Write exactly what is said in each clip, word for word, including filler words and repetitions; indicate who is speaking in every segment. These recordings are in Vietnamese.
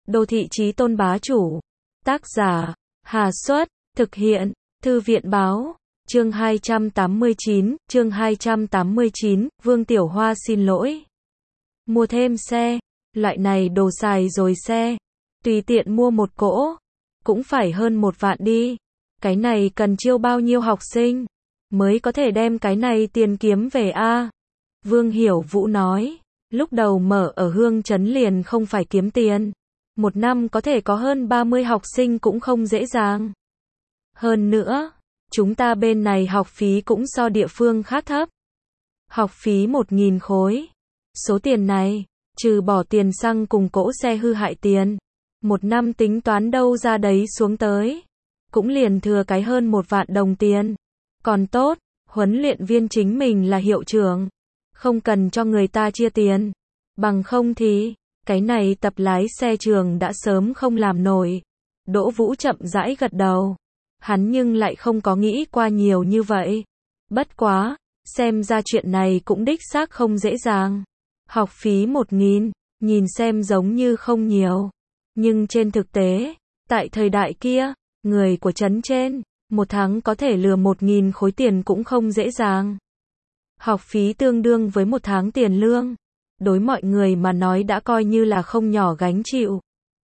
Speaker 1: Đô thị chí tôn bá chủ. Tác giả, Hà Xuất, thực hiện, Thư viện báo. Chương hai trăm tám mươi chín, chương hai trăm tám mươi chín, Vương Tiểu Hoa xin lỗi. Mua thêm xe, loại này đồ xài rồi xe. Tùy tiện mua một cỗ, cũng phải hơn một vạn đi. Cái này cần chiêu bao nhiêu học sinh, mới có thể đem cái này tiền kiếm về a? Vương Hiểu Vũ nói, lúc đầu mở ở Hương Trấn liền không phải kiếm tiền. Một năm có thể có hơn ba mươi học sinh cũng không dễ dàng. Hơn nữa, chúng ta bên này học phí cũng so địa phương khác thấp. Học phí một nghìn khối. Số tiền này, trừ bỏ tiền xăng cùng cỗ xe hư hại tiền, một năm tính toán đâu ra đấy xuống tới, cũng liền thừa cái hơn một vạn đồng tiền. Còn tốt, huấn luyện viên chính mình là hiệu trưởng, không cần cho người ta chia tiền. Bằng không thì, cái này tập lái xe trường đã sớm không làm nổi. Đỗ Vũ chậm rãi gật đầu. Hắn nhưng lại không có nghĩ qua nhiều như vậy. Bất quá, xem ra chuyện này cũng đích xác không dễ dàng. Học phí một nghìn, nhìn xem giống như không nhiều. Nhưng trên thực tế, tại thời đại kia, người của trấn trên, một tháng có thể lừa một nghìn khối tiền cũng không dễ dàng. Học phí tương đương với một tháng tiền lương. Đối mọi người mà nói đã coi như là không nhỏ gánh chịu.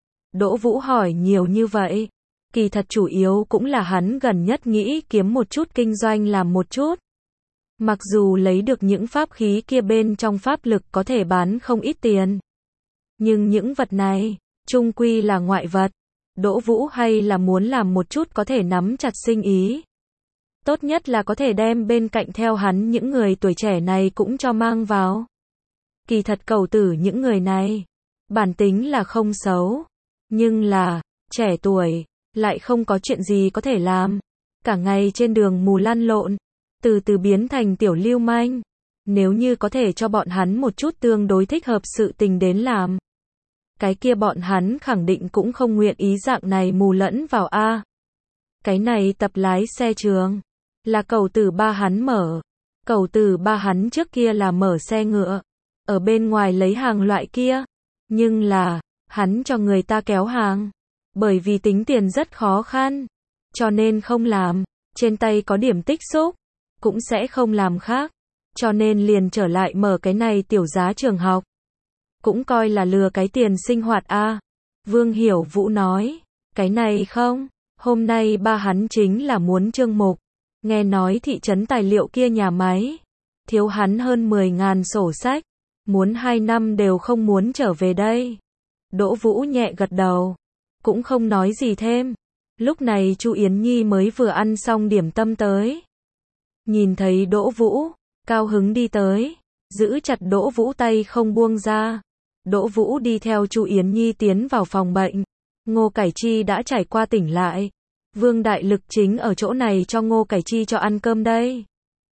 Speaker 1: Đỗ Vũ hỏi nhiều như vậy, kỳ thật chủ yếu cũng là hắn gần nhất nghĩ kiếm một chút kinh doanh làm một chút. Mặc dù lấy được những pháp khí kia bên trong pháp lực có thể bán không ít tiền. Nhưng những vật này, chung quy là ngoại vật. Đỗ Vũ hay là muốn làm một chút có thể nắm chặt sinh ý. Tốt nhất là có thể đem bên cạnh theo hắn những người tuổi trẻ này cũng cho mang vào. Kỳ thật cầu tử những người này, bản tính là không xấu. Nhưng là, trẻ tuổi, lại không có chuyện gì có thể làm. Cả ngày trên đường mù lăn lộn, từ từ biến thành tiểu lưu manh. Nếu như có thể cho bọn hắn một chút tương đối thích hợp sự tình đến làm, cái kia bọn hắn khẳng định cũng không nguyện ý dạng này mù lẫn vào a. Cái này tập lái xe trường, là cầu tử ba hắn mở. Cầu tử ba hắn trước kia là mở xe ngựa, ở bên ngoài lấy hàng loại kia. Nhưng là, hắn cho người ta kéo hàng. Bởi vì tính tiền rất khó khăn, cho nên không làm. Trên tay có điểm tích xúc, cũng sẽ không làm khác. Cho nên liền trở lại mở cái này tiểu giá trường học. Cũng coi là lừa cái tiền sinh hoạt a. Vương Hiểu Vũ nói, cái này không, hôm nay ba hắn chính là muốn trương mục. Nghe nói thị trấn tài liệu kia nhà máy, thiếu hắn hơn mười ngàn sổ sách, muốn hai năm đều không muốn trở về đây. Đỗ Vũ nhẹ gật đầu, cũng không nói gì thêm. Lúc này Chu Yến Nhi mới vừa ăn xong điểm tâm tới. Nhìn thấy Đỗ Vũ, cao hứng đi tới, giữ chặt Đỗ Vũ tay không buông ra. Đỗ Vũ đi theo Chu Yến Nhi tiến vào phòng bệnh. Ngô Cải Chi đã trải qua tỉnh lại. Vương Đại Lực chính ở chỗ này cho Ngô Cải Chi cho ăn cơm đây.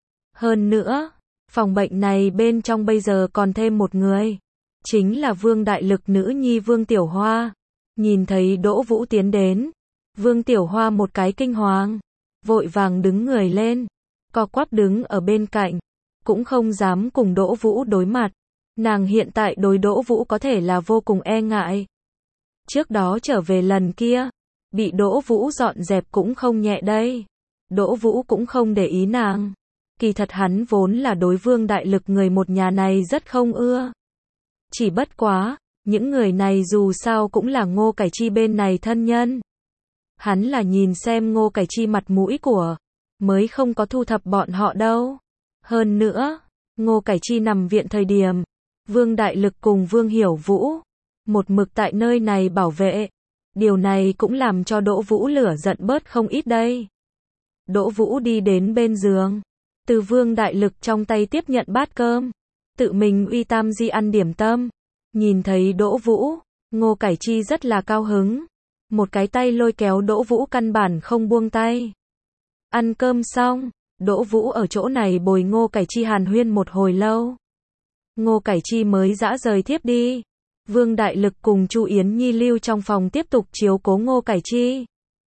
Speaker 1: Hơn nữa, phòng bệnh này bên trong bây giờ còn thêm một người. Chính là Vương Đại Lực nữ nhi Vương Tiểu Hoa. Nhìn thấy Đỗ Vũ tiến đến, Vương Tiểu Hoa một cái kinh hoàng, vội vàng đứng người lên, co quắp đứng ở bên cạnh, cũng không dám cùng Đỗ Vũ đối mặt. Nàng hiện tại đối Đỗ Vũ có thể là vô cùng e ngại. Trước đó trở về lần kia, bị Đỗ Vũ dọn dẹp cũng không nhẹ đây. Đỗ Vũ cũng không để ý nàng. Kỳ thật hắn vốn là đối Vương Đại Lực người một nhà này rất không ưa. Chỉ bất quá, những người này dù sao cũng là Ngô Cải Chi bên này thân nhân. Hắn là nhìn xem Ngô Cải Chi mặt mũi của, mới không có thu thập bọn họ đâu. Hơn nữa, Ngô Cải Chi nằm viện thời điểm, Vương Đại Lực cùng Vương Hiểu Vũ, một mực tại nơi này bảo vệ. Điều này cũng làm cho Đỗ Vũ lửa giận bớt không ít đây. Đỗ Vũ đi đến bên giường, từ Vương Đại Lực trong tay tiếp nhận bát cơm, tự mình uy tam di ăn điểm tâm. Nhìn thấy Đỗ Vũ, Ngô Cải Chi rất là cao hứng. Một cái tay lôi kéo Đỗ Vũ căn bản không buông tay. Ăn cơm xong, Đỗ Vũ ở chỗ này bồi Ngô Cải Chi hàn huyên một hồi lâu. Ngô Cải Chi mới dã rời thiếp đi. Vương Đại Lực cùng Chu Yến Nhi lưu trong phòng tiếp tục chiếu cố Ngô Cải Chi.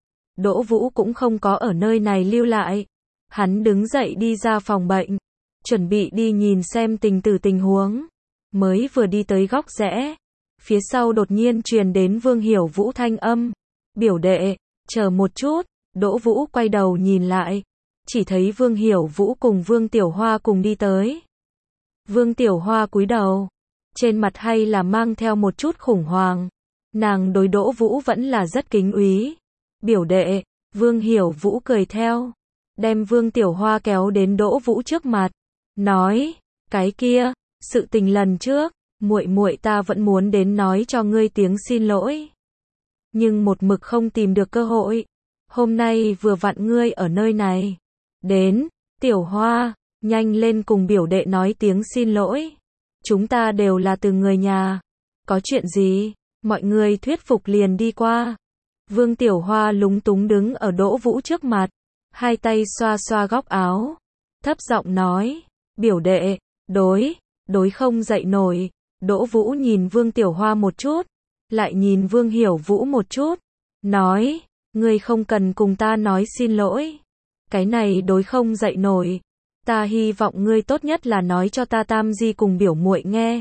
Speaker 1: Đỗ Vũ cũng không có ở nơi này lưu lại. Hắn đứng dậy đi ra phòng bệnh, chuẩn bị đi nhìn xem tình tử tình huống. Mới vừa đi tới góc rẽ, Phía sau đột nhiên truyền đến Vương Hiểu Vũ thanh âm. Biểu đệ, chờ một chút. Đỗ Vũ quay đầu nhìn lại. Chỉ thấy Vương Hiểu Vũ cùng Vương Tiểu Hoa cùng đi tới. Vương Tiểu Hoa cúi đầu. Trên mặt hay là mang theo một chút khủng hoảng. Nàng đối Đỗ Vũ vẫn là rất kính úy. Biểu đệ, Vương Hiểu Vũ cười theo. Đem Vương Tiểu Hoa kéo đến Đỗ Vũ trước mặt. Nói, cái kia, sự tình lần trước, muội muội ta vẫn muốn đến nói cho ngươi tiếng xin lỗi. Nhưng một mực không tìm được cơ hội. Hôm nay vừa vặn ngươi ở nơi này. Đến, Tiểu Hoa, nhanh lên cùng biểu đệ nói tiếng xin lỗi. Chúng ta đều là từ người nhà. Có chuyện gì, mọi người thuyết phục liền đi qua. Vương Tiểu Hoa lúng túng đứng ở Đỗ Vũ trước mặt. Hai tay xoa xoa góc áo. Thấp giọng nói, biểu đệ, đối, đối không dậy nổi. Đỗ Vũ nhìn Vương Tiểu Hoa một chút. Lại nhìn Vương Hiểu Vũ một chút. Nói, ngươi không cần cùng ta nói xin lỗi. Cái này đối không dậy nổi. Ta hy vọng ngươi tốt nhất là nói cho ta Tam Di cùng biểu muội nghe.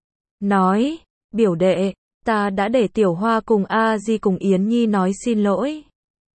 Speaker 1: Nói, biểu đệ, ta đã để Tiểu Hoa cùng A Di cùng Yến Nhi nói xin lỗi.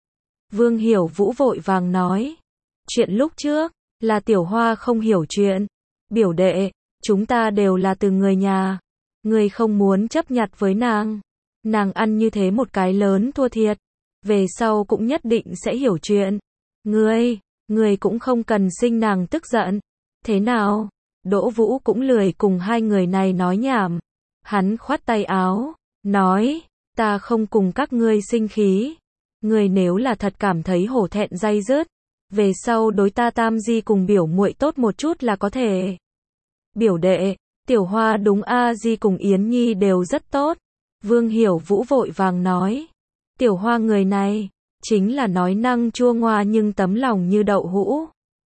Speaker 1: Vương Hiểu Vũ vội vàng nói. Chuyện lúc trước, là Tiểu Hoa không hiểu chuyện. Biểu đệ, chúng ta đều là từ người nhà. Ngươi không muốn chấp nhặt với nàng. Nàng ăn như thế một cái lớn thua thiệt. Về sau cũng nhất định sẽ hiểu chuyện. Ngươi, ngươi cũng không cần sinh nàng tức giận. Thế nào? Đỗ Vũ cũng lười cùng hai người này nói nhảm. Hắn khoát tay áo, nói, ta không cùng các ngươi sinh khí. Ngươi nếu là thật cảm thấy hổ thẹn day dứt, về sau đối ta Tam Di cùng biểu muội tốt một chút là có thể. Biểu đệ, Tiểu Hoa đúng A Di cùng Yến Nhi đều rất tốt. Vương Hiểu Vũ vội vàng nói. Tiểu Hoa người này, chính là nói năng chua ngoa nhưng tấm lòng như đậu hũ.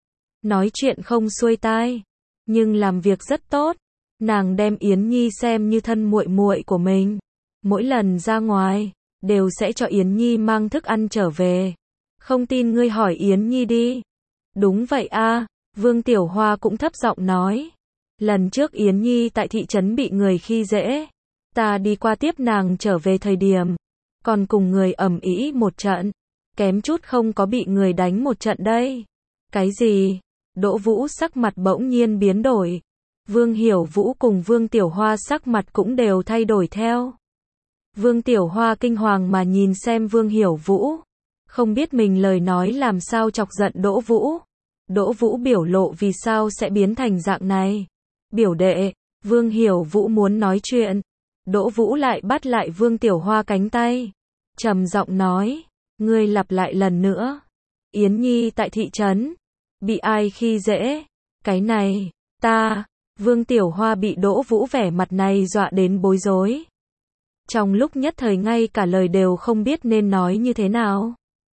Speaker 1: Nói chuyện không xuôi tai, nhưng làm việc rất tốt. Nàng đem Yến Nhi xem như thân muội muội của mình. Mỗi lần ra ngoài, đều sẽ cho Yến Nhi mang thức ăn trở về. Không tin ngươi hỏi Yến Nhi đi. Đúng vậy a, Vương Tiểu Hoa cũng thấp giọng nói. Lần trước Yến Nhi tại thị trấn bị người khi dễ. Ta đi qua tiếp nàng trở về thời điểm. Còn cùng người ầm ĩ một trận. Kém chút không có bị người đánh một trận đây. Cái gì? Đỗ Vũ sắc mặt bỗng nhiên biến đổi. Vương Hiểu Vũ cùng Vương Tiểu Hoa sắc mặt cũng đều thay đổi theo. Vương Tiểu Hoa kinh hoàng mà nhìn xem Vương Hiểu Vũ. Không biết mình lời nói làm sao chọc giận Đỗ Vũ. Đỗ Vũ biểu lộ vì sao sẽ biến thành dạng này. Biểu đệ, Vương Hiểu Vũ muốn nói chuyện. Đỗ Vũ lại bắt lại Vương Tiểu Hoa cánh tay. Trầm giọng nói, ngươi lặp lại lần nữa. Yến Nhi tại thị trấn. Bị ai khi dễ? Cái này, ta, Vương Tiểu Hoa bị Đỗ Vũ vẻ mặt này dọa đến bối rối. Trong lúc nhất thời ngay cả lời đều không biết nên nói như thế nào.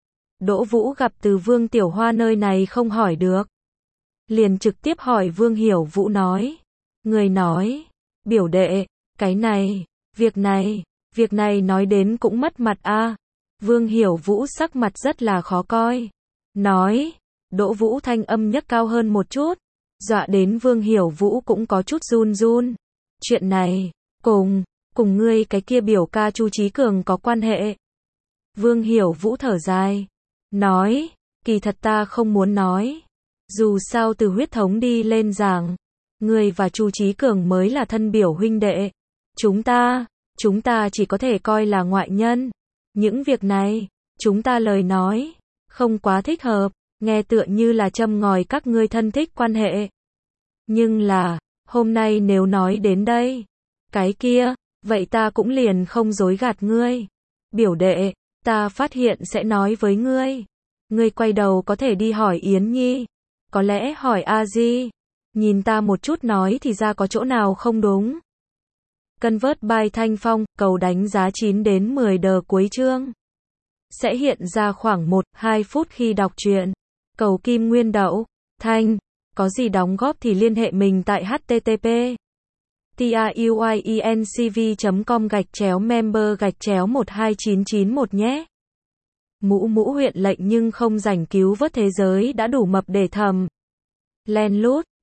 Speaker 1: Đỗ Vũ gặp từ Vương Tiểu Hoa nơi này không hỏi được. Liền trực tiếp hỏi Vương Hiểu Vũ nói. Người nói, biểu đệ, cái này, việc này, việc này nói đến cũng mất mặt a. Vương Hiểu Vũ sắc mặt rất là khó coi. Nói, Đỗ Vũ thanh âm nhấc cao hơn một chút. Dọa đến Vương Hiểu Vũ cũng có chút run run. Chuyện này, cùng, cùng ngươi cái kia biểu ca Chu Chí Cường có quan hệ. Vương Hiểu Vũ thở dài. Nói, kỳ thật ta không muốn nói. Dù sao từ huyết thống đi lên giảng, ngươi và Chu Chí Cường mới là thân biểu huynh đệ. Chúng ta, chúng ta chỉ có thể coi là ngoại nhân. Những việc này, chúng ta lời nói, không quá thích hợp, nghe tựa như là châm ngòi các ngươi thân thích quan hệ. Nhưng là, hôm nay nếu nói đến đây, cái kia, vậy ta cũng liền không dối gạt ngươi. Biểu đệ, ta phát hiện sẽ nói với ngươi. Ngươi quay đầu có thể đi hỏi Yến Nhi. Có lẽ hỏi A Di. Nhìn ta một chút nói thì ra có chỗ nào không đúng. Convert by Thanh Phong, cầu đánh giá chín đến mười đờ cuối chương. Sẽ hiện ra khoảng một đến hai phút khi đọc truyện. Cầu Kim Nguyên Đậu. Thanh. Có gì đóng góp thì liên hệ mình tại http truyencv chấm com gạch chéo member gạch chéo một hai chín chín một nhé. Mũ mũ huyện lệnh nhưng không rảnh cứu vớt thế giới đã đủ mập để thầm. Len lút.